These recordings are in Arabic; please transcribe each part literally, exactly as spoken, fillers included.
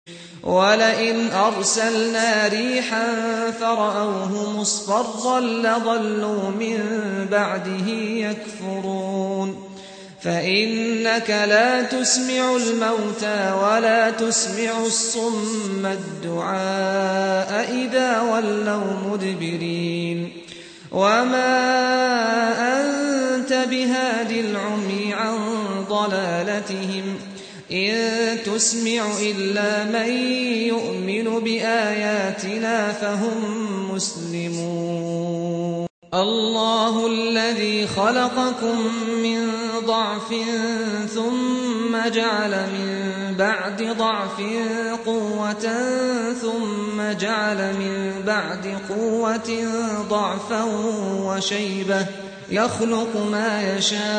وَلَئِنْ أَرْسَلْنَا رِيحًا فَرَأَوْهُ مُصْفَرًّا لَّظَلُّوا مِن بَعْدِهِ يَكْفُرُونَ فَإِنَّكَ لَا تُسْمِعُ الْمَوْتَىٰ وَلَا تُسْمِعُ الصُّمَّ الدُّعَاءَ إِذَا وَلَّوْا مُدْبِرِينَ وَمَا أَنتَ بِهَادِ الْعُمْيِ عَن ضَلَالَتِهِمْ إِن تُسْمِعُ إِلَّا مَن يُؤْمِنُ بِآيَاتِنَا فَهُم مُّسْلِمُونَ اللَّهُ الَّذِي خَلَقَكُم مِّن ضَعْفٍ ثُمَّ جَعَلَ مِن بَعْدِ ضَعْفٍ قُوَّةً ثُمَّ جَعَلَ مِن بَعْدِ قُوَّةٍ ضَعْفًا وَشَيْبَةً يَخْلُقُ مَا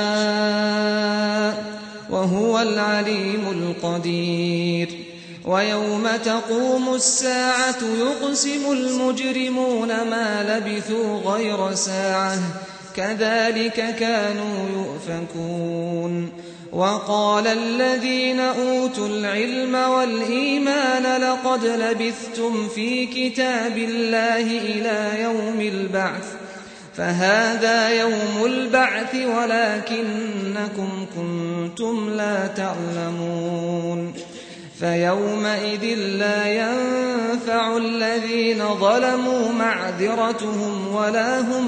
يَشَاءُ وَهُوَ الْعَلِيمُ الْقَدِيرُ وَيَوْمَ تَقُومُ السَّاعَةُ يُقْسِمُ الْمُجْرِمُونَ مَا لَبِثُوا غَيْرَ سَاعَةٍ كَذَلِكَ كَانُوا يُؤْفَكُونَ وَقَالَ الَّذِينَ أُوتُوا الْعِلْمَ وَالْإِيمَانَ لَقَدْ لَبِثْتُمْ فِي كِتَابِ اللَّهِ إِلَىٰ يَوْمِ الْبَعْثِ فَهَٰذَا يَوْمُ الْبَعْثِ وَلَٰكِنَّكُمْ كُنتُمْ لَا تَعْلَمُونَ فَيَوْمَئِذٍ لَّا يَنفَعُ الَّذِينَ ظَلَمُوا مَعْذِرَتُهُمْ وَلَا هُمْ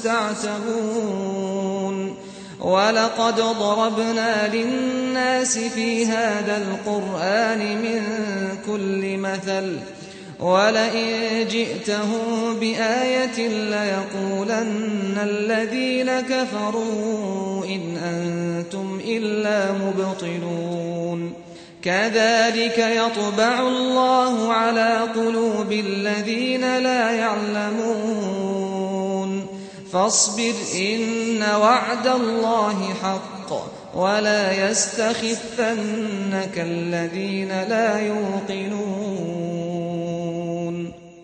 يُسْتَعْتَبُونَ وَلَقَدْ ضَرَبْنَا لِلنَّاسِ فِي هَٰذَا الْقُرْآنِ مِن كُلِّ مَثَلٍ وَلَئِن جِئْتَهُم بِآيَةٍ لَّيَقُولَنَّ الَّذِينَ كَفَرُوا إِنْ أَنتُمْ إِلَّا مُبْطِلُونَ كَذَلِكَ يَطْبَعُ اللَّهُ عَلَىٰ قُلُوبِ الَّذِينَ لَا يَعْلَمُونَ فَاصْبِرْ إِنَّ وَعْدَ اللَّهِ حَقٌّ وَلَا يَسْتَخِفَّنَّكَ الَّذِينَ لَا يُوقِنُونَ